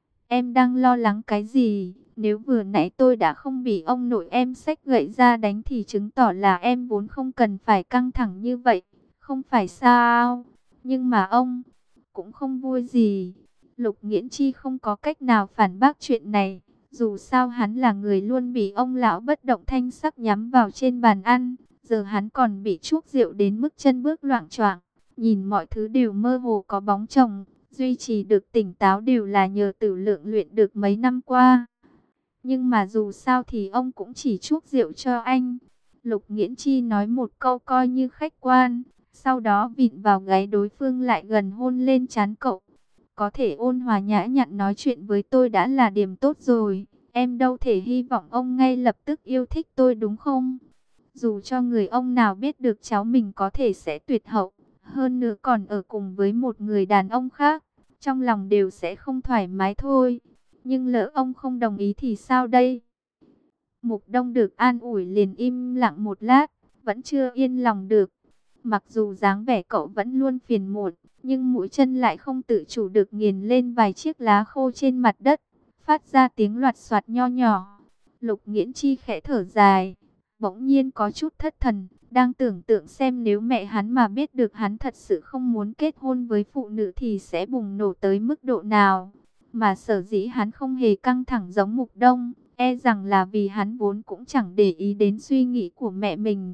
Em đang lo lắng cái gì? Nếu vừa nãy tôi đã không bị ông nội em xách gậy ra đánh thì chứng tỏ là em vốn không cần phải căng thẳng như vậy, không phải sao? Nhưng mà ông cũng không vui gì. Lục Nghiễn Chi không có cách nào phản bác chuyện này. Dù sao hắn là người luôn bị ông lão bất động thanh sắc nhắm vào trên bàn ăn. Giờ hắn còn bị chuốc rượu đến mức chân bước loạng choạng, nhìn mọi thứ đều mơ hồ có bóng chồng. Duy trì được tỉnh táo đều là nhờ Tử Lượng luyện được mấy năm qua. Nhưng mà dù sao thì ông cũng chỉ chuốc rượu cho anh. Lục Nghiễn Chi nói một câu coi như khách quan, sau đó vịn vào gáy đối phương lại gần hôn lên trán cậu. Có thể ôn hòa nhã nhặn nói chuyện với tôi đã là điểm tốt rồi. Em đâu thể hy vọng ông ngay lập tức yêu thích tôi đúng không? Dù cho người ông nào biết được cháu mình có thể sẽ tuyệt hậu, hơn nữa còn ở cùng với một người đàn ông khác, trong lòng đều sẽ không thoải mái thôi. Nhưng lỡ ông không đồng ý thì sao đây? Mục Đông được an ủi liền im lặng một lát, vẫn chưa yên lòng được. Mặc dù dáng vẻ cậu vẫn luôn phiền muộn, nhưng mũi chân lại không tự chủ được nghiền lên vài chiếc lá khô trên mặt đất, phát ra tiếng loạt soạt nho nhỏ. Lục Nghiễn Chi khẽ thở dài, bỗng nhiên có chút thất thần, đang tưởng tượng xem nếu mẹ hắn mà biết được hắn thật sự không muốn kết hôn với phụ nữ thì sẽ bùng nổ tới mức độ nào. Mà sở dĩ hắn không hề căng thẳng giống Mục Đông, e rằng là vì hắn vốn cũng chẳng để ý đến suy nghĩ của mẹ mình.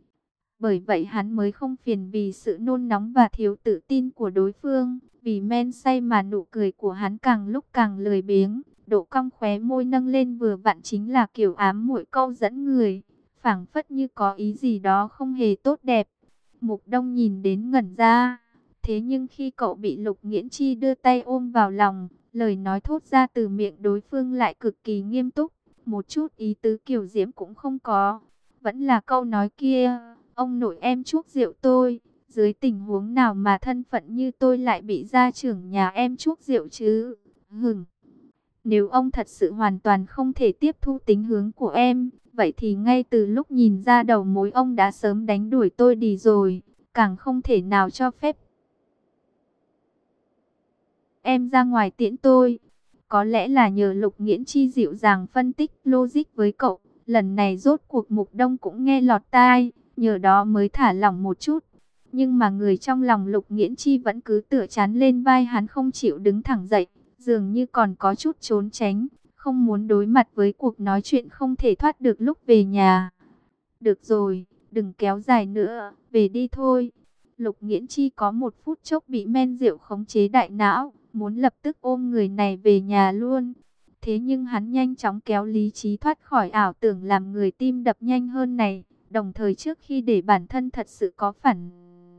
Bởi vậy hắn mới không phiền vì sự nôn nóng và thiếu tự tin của đối phương. Vì men say mà nụ cười của hắn càng lúc càng lười biếng, độ cong khóe môi nâng lên vừa vặn chính là kiểu ám muội câu dẫn người, phảng phất như có ý gì đó không hề tốt đẹp. Mục Đông nhìn đến ngẩn ra. Thế nhưng khi cậu bị Lục Nghiễn Chi đưa tay ôm vào lòng, lời nói thốt ra từ miệng đối phương lại cực kỳ nghiêm túc, một chút ý tứ kiều diễm cũng không có. Vẫn là câu nói kia, ông nội em chuốc rượu tôi, dưới tình huống nào mà thân phận như tôi lại bị gia trưởng nhà em chuốc rượu chứ? Hửng. Nếu ông thật sự hoàn toàn không thể tiếp thu tính hướng của em, vậy thì ngay từ lúc nhìn ra đầu mối ông đã sớm đánh đuổi tôi đi rồi, càng không thể nào cho phép em ra ngoài tiễn tôi. Có lẽ là nhờ Lục Nghiễn Chi dịu dàng phân tích logic với cậu, lần này rốt cuộc Mục Đông cũng nghe lọt tai, nhờ đó mới thả lỏng một chút. Nhưng mà người trong lòng Lục Nghiễn Chi vẫn cứ tựa chán lên vai hắn không chịu đứng thẳng dậy, dường như còn có chút trốn tránh, không muốn đối mặt với cuộc nói chuyện không thể thoát được lúc về nhà. Được rồi, đừng kéo dài nữa, về đi thôi. Lục Nghiễn Chi có một phút chốc bị men rượu khống chế đại não, muốn lập tức ôm người này về nhà luôn. Thế nhưng hắn nhanh chóng kéo lý trí thoát khỏi ảo tưởng làm người tim đập nhanh hơn này, đồng thời trước khi để bản thân thật sự có phản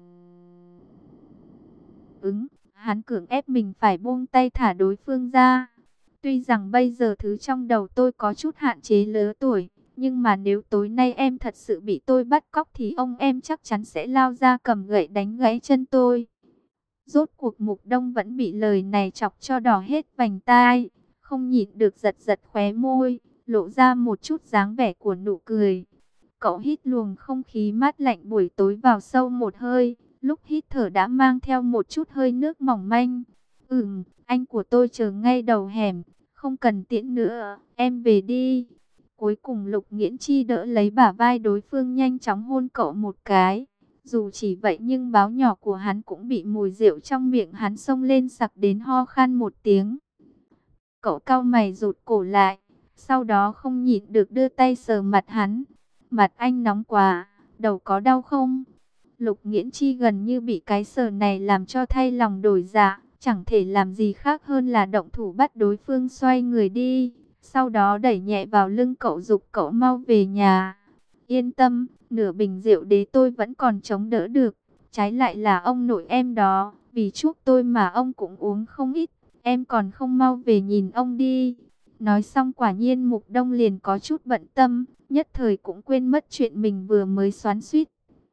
ứng, hắn cưỡng ép mình phải buông tay thả đối phương ra. Tuy rằng bây giờ thứ trong đầu tôi có chút hạn chế lứa tuổi, nhưng mà nếu tối nay em thật sự bị tôi bắt cóc thì ông em chắc chắn sẽ lao ra cầm gậy đánh gãy chân tôi. Rốt cuộc Mục Đông vẫn bị lời này chọc cho đỏ hết vành tai, không nhịn được giật giật khóe môi, lộ ra một chút dáng vẻ của nụ cười. Cậu hít luồng không khí mát lạnh buổi tối vào sâu một hơi, lúc hít thở đã mang theo một chút hơi nước mỏng manh. Ừm, anh của tôi chờ ngay đầu hẻm, không cần tiễn nữa, em về đi. Cuối cùng Lục Nghiễn Chi đỡ lấy bả vai đối phương nhanh chóng hôn cậu một cái. Dù chỉ vậy nhưng báo nhỏ của hắn cũng bị mùi rượu trong miệng hắn xông lên sặc đến ho khan một tiếng. Cậu cau mày rụt cổ lại, sau đó không nhịn được đưa tay sờ mặt hắn. Mặt anh nóng quá, đầu có đau không? Lục Nghiễn Chi gần như bị cái sờ này làm cho thay lòng đổi dạ, chẳng thể làm gì khác hơn là động thủ bắt đối phương xoay người đi. Sau đó đẩy nhẹ vào lưng cậu giục cậu mau về nhà. Yên tâm, nửa bình rượu đế tôi vẫn còn chống đỡ được. Trái lại là ông nội em đó, vì chuốc tôi mà ông cũng uống không ít. Em còn không mau về nhìn ông đi. Nói xong quả nhiên Mục Đông liền có chút bận tâm, nhất thời cũng quên mất chuyện mình vừa mới xoắn xuýt.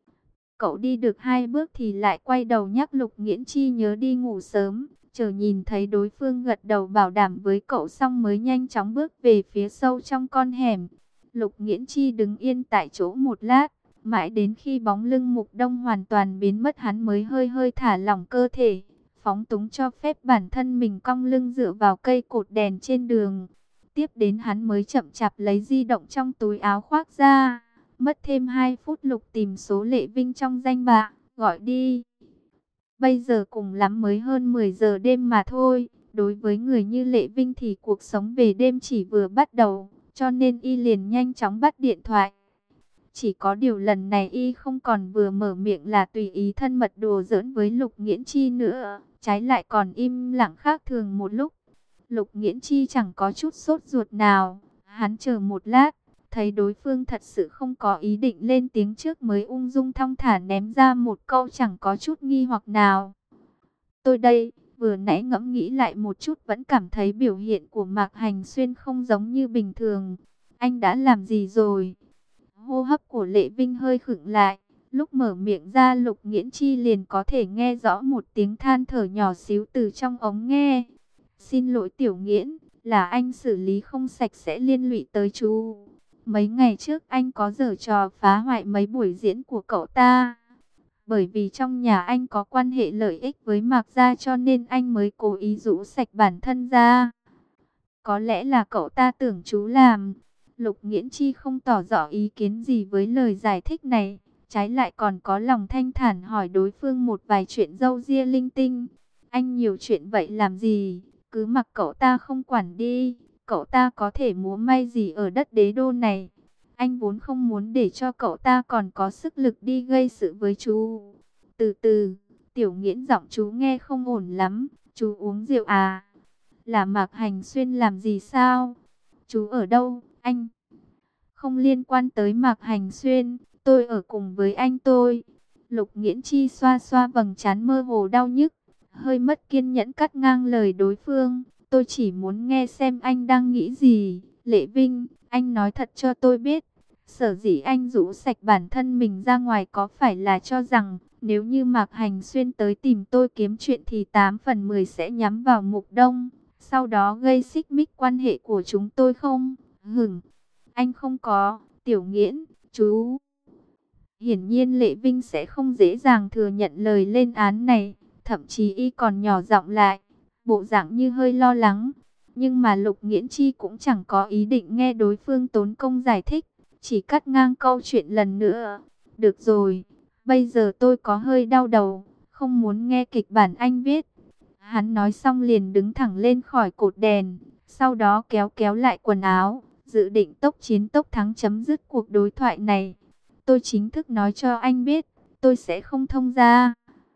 Cậu đi được hai bước thì lại quay đầu nhắc Lục Nghiễn Chi nhớ đi ngủ sớm. Chờ nhìn thấy đối phương gật đầu bảo đảm với cậu xong mới nhanh chóng bước về phía sâu trong con hẻm. Lục Nghiễn Chi đứng yên tại chỗ một lát, mãi đến khi bóng lưng Mục Đông hoàn toàn biến mất hắn mới hơi hơi thả lỏng cơ thể, phóng túng cho phép bản thân mình cong lưng dựa vào cây cột đèn trên đường. Tiếp đến hắn mới chậm chạp lấy di động trong túi áo khoác ra, mất thêm hai phút Lục tìm số Lệ Vinh trong danh bạ, gọi đi. Bây giờ cùng lắm mới hơn mười giờ đêm mà thôi, đối với người như Lệ Vinh thì cuộc sống về đêm chỉ vừa bắt đầu, cho nên y liền nhanh chóng bắt điện thoại. Chỉ có điều lần này y không còn vừa mở miệng là tùy ý thân mật đùa giỡn với Lục Nghiễn Chi nữa, trái lại còn im lặng khác thường một lúc. Lục Nghiễn Chi chẳng có chút sốt ruột nào, hắn chờ một lát, thấy đối phương thật sự không có ý định lên tiếng trước mới ung dung thong thả ném ra một câu chẳng có chút nghi hoặc nào. Tôi đây, vừa nãy ngẫm nghĩ lại một chút vẫn cảm thấy biểu hiện của Mạc Hành Xuyên không giống như bình thường. Anh đã làm gì rồi? Hô hấp của Lệ Vinh hơi khựng lại, lúc mở miệng ra Lục Nghiễn Chi liền có thể nghe rõ một tiếng than thở nhỏ xíu từ trong ống nghe. Xin lỗi Tiểu Nghiễn, là anh xử lý không sạch sẽ liên lụy tới chú. Mấy ngày trước anh có giở trò phá hoại mấy buổi diễn của cậu ta. Bởi vì trong nhà anh có quan hệ lợi ích với Mạc Gia cho nên anh mới cố ý rũ sạch bản thân ra. Có lẽ là cậu ta tưởng chú làm. Lục Nghiễn Chi không tỏ rõ ý kiến gì với lời giải thích này, trái lại còn có lòng thanh thản hỏi đối phương một vài chuyện râu ria linh tinh. Anh nhiều chuyện vậy làm gì, cứ mặc cậu ta không quản đi, cậu ta có thể múa may gì ở đất đế đô này. Anh vốn không muốn để cho cậu ta còn có sức lực đi gây sự với chú. Từ từ, Tiểu Nghiễn giọng chú nghe không ổn lắm, chú uống rượu à? Là Mạc Hành Xuyên làm gì sao? Chú ở đâu, anh? Không liên quan tới Mạc Hành Xuyên, tôi ở cùng với anh tôi. Lục Nghiễn Chi xoa xoa vầng trán mơ hồ đau nhức, hơi mất kiên nhẫn cắt ngang lời đối phương. Tôi chỉ muốn nghe xem anh đang nghĩ gì. Lệ Vinh, anh nói thật cho tôi biết. Sở dĩ anh rũ sạch bản thân mình ra ngoài có phải là cho rằng nếu như Mạc Hành Xuyên tới tìm tôi kiếm chuyện thì tám phần mười sẽ nhắm vào Mục Đông, sau đó gây xích mích quan hệ của chúng tôi không? Hửng, anh không có, Tiểu Nghiễn, chú. Hiển nhiên Lệ Vinh sẽ không dễ dàng thừa nhận lời lên án này, thậm chí y còn nhỏ giọng lại, bộ dạng như hơi lo lắng. Nhưng mà Lục Nghiễn Chi cũng chẳng có ý định nghe đối phương tốn công giải thích, chỉ cắt ngang câu chuyện lần nữa. Được rồi, bây giờ tôi có hơi đau đầu, không muốn nghe kịch bản anh viết. Hắn nói xong liền đứng thẳng lên khỏi cột đèn, sau đó kéo kéo lại quần áo, dự định tốc chiến tốc thắng chấm dứt cuộc đối thoại này. Tôi chính thức nói cho anh biết, tôi sẽ không thông gia.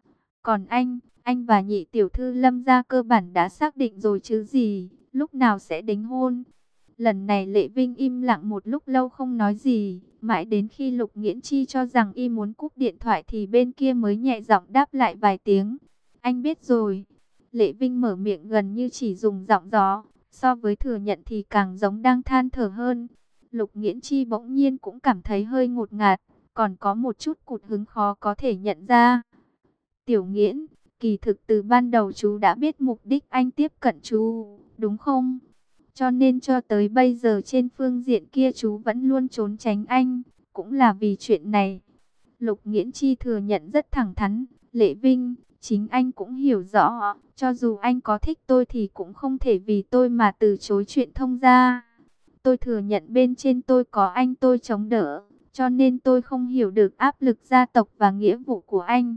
Còn anh, anh và nhị tiểu thư Lâm gia cơ bản đã xác định rồi chứ gì, lúc nào sẽ đính hôn? Lần này Lệ Vinh im lặng một lúc lâu không nói gì, mãi đến khi Lục Nghiễn Chi cho rằng y muốn cúp điện thoại thì bên kia mới nhẹ giọng đáp lại vài tiếng. Anh biết rồi. Lệ Vinh mở miệng gần như chỉ dùng giọng gió, so với thừa nhận thì càng giống đang than thở hơn. Lục Nghiễn Chi bỗng nhiên cũng cảm thấy hơi ngột ngạt, còn có một chút cụt hứng khó có thể nhận ra. Tiểu Nghiễn, kỳ thực từ ban đầu chú đã biết mục đích anh tiếp cận chú, đúng không? Cho nên cho tới bây giờ trên phương diện kia chú vẫn luôn trốn tránh anh, cũng là vì chuyện này. Lục Nghiễn Chi thừa nhận rất thẳng thắn, Lệ Vinh, chính anh cũng hiểu rõ, cho dù anh có thích tôi thì cũng không thể vì tôi mà từ chối chuyện thông gia. Tôi thừa nhận bên trên tôi có anh tôi chống đỡ, cho nên tôi không hiểu được áp lực gia tộc và nghĩa vụ của anh.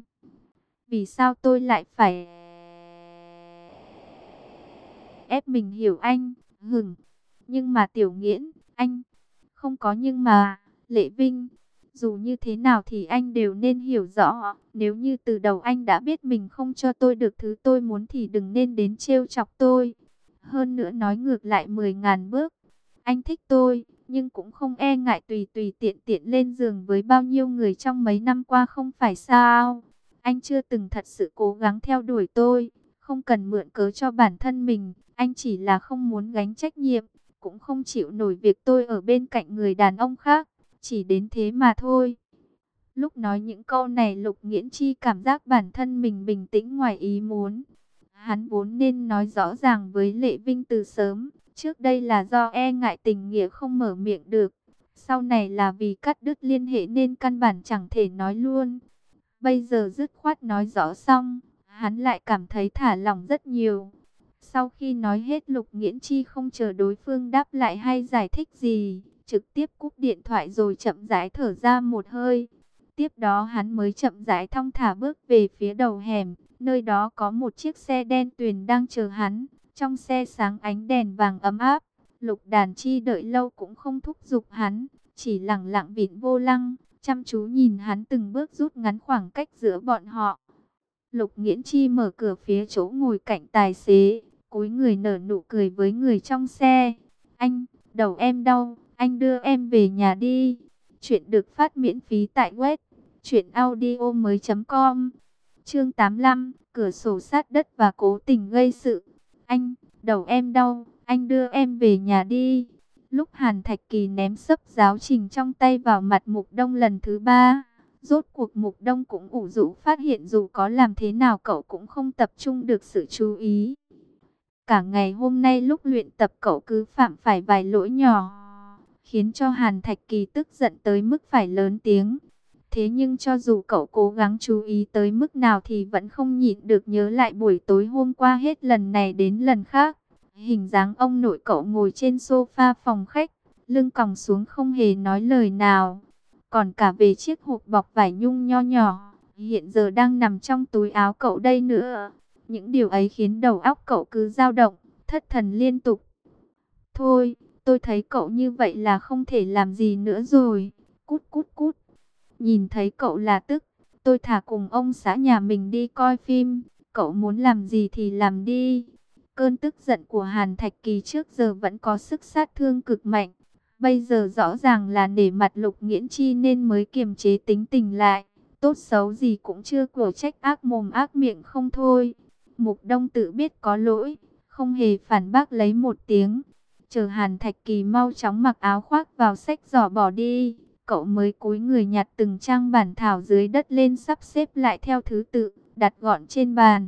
Vì sao tôi lại phải ép mình hiểu anh? Hửng. Nhưng mà Tiểu Nghiễn, anh không có nhưng mà, Lệ Vinh, dù như thế nào thì anh đều nên hiểu rõ, nếu như từ đầu anh đã biết mình không cho tôi được thứ tôi muốn thì đừng nên đến trêu chọc tôi. Hơn nữa nói ngược lại mười ngàn bước, anh thích tôi, nhưng cũng không e ngại tùy tùy tiện tiện lên giường với bao nhiêu người trong mấy năm qua không phải sao? Anh chưa từng thật sự cố gắng theo đuổi tôi, không cần mượn cớ cho bản thân mình, anh chỉ là không muốn gánh trách nhiệm, cũng không chịu nổi việc tôi ở bên cạnh người đàn ông khác, chỉ đến thế mà thôi. Lúc nói những câu này Lục Nghiễn Chi cảm giác bản thân mình bình tĩnh ngoài ý muốn. Hắn vốn nên nói rõ ràng với Lệ Vinh từ sớm, trước đây là do e ngại tình nghĩa không mở miệng được, sau này là vì cắt đứt liên hệ nên căn bản chẳng thể nói luôn. Bây giờ dứt khoát nói rõ xong, hắn lại cảm thấy thả lỏng rất nhiều. Sau khi nói hết Lục Nghiễn Chi không chờ đối phương đáp lại hay giải thích gì, trực tiếp cúp điện thoại rồi chậm rãi thở ra một hơi. Tiếp đó hắn mới chậm rãi thong thả bước về phía đầu hẻm, nơi đó có một chiếc xe đen tuyền đang chờ hắn. Trong xe sáng ánh đèn vàng ấm áp, Lục Đàn Chi đợi lâu cũng không thúc giục hắn, chỉ lặng lặng vịn vô lăng, chăm chú nhìn hắn từng bước rút ngắn khoảng cách giữa bọn họ. Lục Nghiễn Chi mở cửa phía chỗ ngồi cạnh tài xế, cúi người nở nụ cười với người trong xe. Anh, đầu em đau, anh đưa em về nhà đi. Chuyện được phát miễn phí tại web truyện audio mới chấm com. Chương tám mươi lăm, cửa sổ sát đất và cố tình gây sự. Anh, đầu em đau, anh đưa em về nhà đi. Lúc Hàn Thạch Kỳ ném sấp giáo trình trong tay vào mặt Mục Đông lần thứ ba, rốt cuộc Mục Đông cũng ủ rũ phát hiện dù có làm thế nào cậu cũng không tập trung được sự chú ý. Cả ngày hôm nay lúc luyện tập cậu cứ phạm phải vài lỗi nhỏ, khiến cho Hàn Thạch Kỳ tức giận tới mức phải lớn tiếng. Thế nhưng cho dù cậu cố gắng chú ý tới mức nào thì vẫn không nhịn được nhớ lại buổi tối hôm qua hết lần này đến lần khác. Hình dáng ông nội cậu ngồi trên sofa phòng khách, lưng còng xuống không hề nói lời nào. Còn cả về chiếc hộp bọc vải nhung nho nhỏ, hiện giờ đang nằm trong túi áo cậu đây nữa. Những điều ấy khiến đầu óc cậu cứ dao động, thất thần liên tục. Thôi, tôi thấy cậu như vậy là không thể làm gì nữa rồi. Cút cút cút. Nhìn thấy cậu là tức, tôi thả cùng ông xã nhà mình đi coi phim. Cậu muốn làm gì thì làm đi. Cơn tức giận của Hàn Thạch Kỳ trước giờ vẫn có sức sát thương cực mạnh. Bây giờ rõ ràng là nể mặt Lục Nghiễn Chi nên mới kiềm chế tính tình lại. Tốt xấu gì cũng chưa của trách ác mồm ác miệng không thôi. Mục Đông tự biết có lỗi, không hề phản bác lấy một tiếng. Chờ Hàn Thạch Kỳ mau chóng mặc áo khoác vào xách giỏ bỏ đi, cậu mới cúi người nhặt từng trang bản thảo dưới đất lên sắp xếp lại theo thứ tự, đặt gọn trên bàn.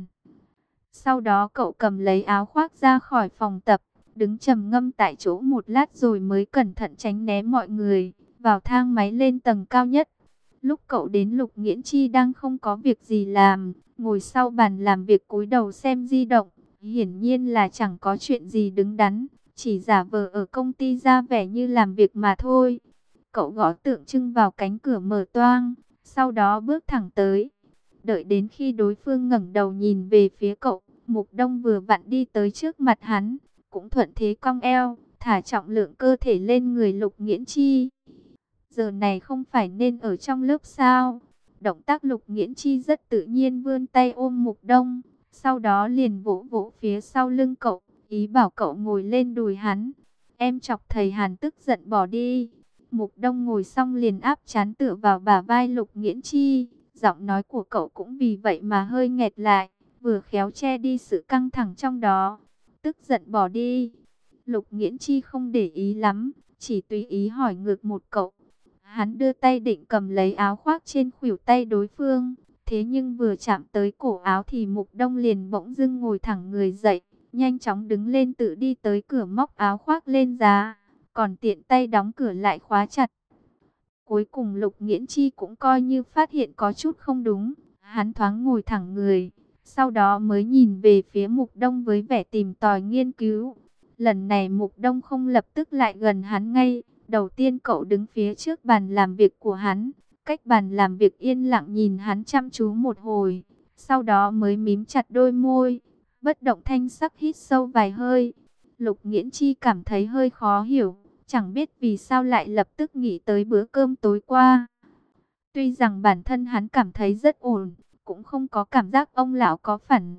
Sau đó cậu cầm lấy áo khoác ra khỏi phòng tập, đứng trầm ngâm tại chỗ một lát rồi mới cẩn thận tránh né mọi người, vào thang máy lên tầng cao nhất. Lúc cậu đến, Lục Nghiễn Chi đang không có việc gì làm, ngồi sau bàn làm việc cúi đầu xem di động, hiển nhiên là chẳng có chuyện gì đứng đắn, chỉ giả vờ ở công ty ra vẻ như làm việc mà thôi. Cậu gõ tượng trưng vào cánh cửa mở toang, sau đó bước thẳng tới. Đợi đến khi đối phương ngẩng đầu nhìn về phía cậu, Mục Đông vừa vặn đi tới trước mặt hắn, cũng thuận thế cong eo, thả trọng lượng cơ thể lên người Lục Nghiễn Chi. Giờ này không phải nên ở trong lớp sao? Động tác Lục Nghiễn Chi rất tự nhiên vươn tay ôm Mục Đông, sau đó liền vỗ vỗ phía sau lưng cậu, ý bảo cậu ngồi lên đùi hắn. Em chọc thầy Hàn tức giận bỏ đi. Mục Đông ngồi xong liền áp trán tựa vào bả vai Lục Nghiễn Chi, giọng nói của cậu cũng vì vậy mà hơi nghẹt lại, vừa khéo che đi sự căng thẳng trong đó. Tức giận bỏ đi. Lục Nghiễn Chi không để ý lắm, chỉ tùy ý hỏi ngược một cậu. Hắn đưa tay định cầm lấy áo khoác trên khuỷu tay đối phương, thế nhưng vừa chạm tới cổ áo thì Mục Đông liền bỗng dưng ngồi thẳng người dậy, nhanh chóng đứng lên tự đi tới cửa móc áo khoác lên giá, còn tiện tay đóng cửa lại khóa chặt. Cuối cùng Lục Nghiễn Chi cũng coi như phát hiện có chút không đúng, hắn thoáng ngồi thẳng người, sau đó mới nhìn về phía Mục Đông với vẻ tìm tòi nghiên cứu. Lần này Mục Đông không lập tức lại gần hắn ngay. Đầu tiên cậu đứng phía trước bàn làm việc của hắn, cách bàn làm việc yên lặng nhìn hắn chăm chú một hồi, sau đó mới mím chặt đôi môi, bất động thanh sắc hít sâu vài hơi. Lục Nghiễn Chi cảm thấy hơi khó hiểu, chẳng biết vì sao lại lập tức nghĩ tới bữa cơm tối qua. Tuy rằng bản thân hắn cảm thấy rất ổn, cũng không có cảm giác ông lão có phản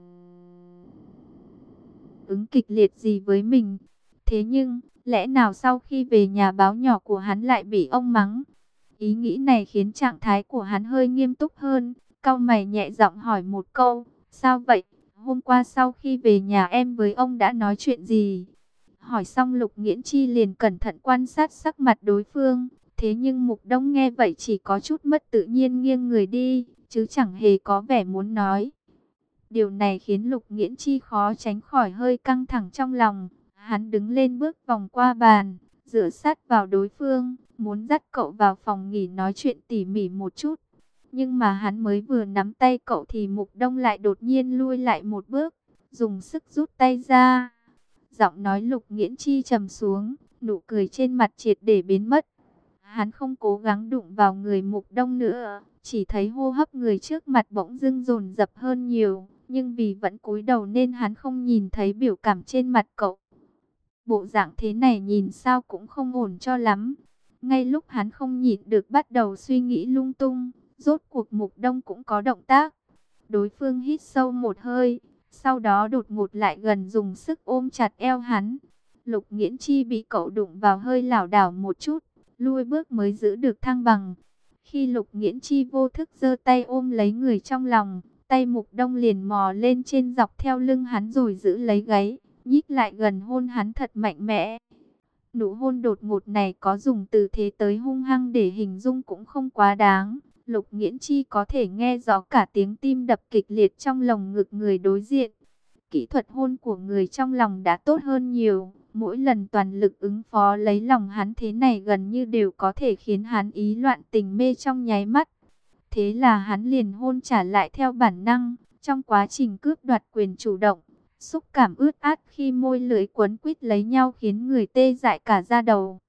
ứng kịch liệt gì với mình. Thế nhưng, lẽ nào sau khi về nhà báo nhỏ của hắn lại bị ông mắng? Ý nghĩ này khiến trạng thái của hắn hơi nghiêm túc hơn, cau mày nhẹ giọng hỏi một câu, sao vậy? Hôm qua sau khi về nhà em với ông đã nói chuyện gì? Hỏi xong Lục Nghiễn Chi liền cẩn thận quan sát sắc mặt đối phương, thế nhưng Mục Đông nghe vậy chỉ có chút mất tự nhiên nghiêng người đi, chứ chẳng hề có vẻ muốn nói. Điều này khiến Lục Nghiễn Chi khó tránh khỏi hơi căng thẳng trong lòng. Hắn đứng lên bước vòng qua bàn, dựa sát vào đối phương, muốn dắt cậu vào phòng nghỉ nói chuyện tỉ mỉ một chút. Nhưng mà hắn mới vừa nắm tay cậu thì Mục Đông lại đột nhiên lui lại một bước, dùng sức rút tay ra. Giọng nói Lục Nghiễn Chi trầm xuống, nụ cười trên mặt triệt để biến mất. Hắn không cố gắng đụng vào người Mục Đông nữa, chỉ thấy hô hấp người trước mặt bỗng dưng dồn dập hơn nhiều. Nhưng vì vẫn cúi đầu nên hắn không nhìn thấy biểu cảm trên mặt cậu. Bộ dạng thế này nhìn sao cũng không ổn cho lắm. Ngay lúc hắn không nhịn được bắt đầu suy nghĩ lung tung, rốt cuộc Mục Đông cũng có động tác. Đối phương hít sâu một hơi, sau đó đột ngột lại gần dùng sức ôm chặt eo hắn. Lục Nghiễn Chi bị cậu đụng vào hơi lảo đảo một chút, lui bước mới giữ được thăng bằng. Khi Lục Nghiễn Chi vô thức giơ tay ôm lấy người trong lòng, tay Mục Đông liền mò lên trên dọc theo lưng hắn rồi giữ lấy gáy, nhích lại gần hôn hắn thật mạnh mẽ. Nụ hôn đột ngột này có dùng từ thế tới hung hăng để hình dung cũng không quá đáng. Lục Nghiễn Chi có thể nghe rõ cả tiếng tim đập kịch liệt trong lồng ngực người đối diện. Kỹ thuật hôn của người trong lòng đã tốt hơn nhiều. Mỗi lần toàn lực ứng phó lấy lòng hắn thế này gần như đều có thể khiến hắn ý loạn tình mê trong nháy mắt. Thế là hắn liền hôn trả lại theo bản năng. Trong quá trình cướp đoạt quyền chủ động, xúc cảm ướt át khi môi lưỡi quấn quýt lấy nhau khiến người tê dại cả da đầu.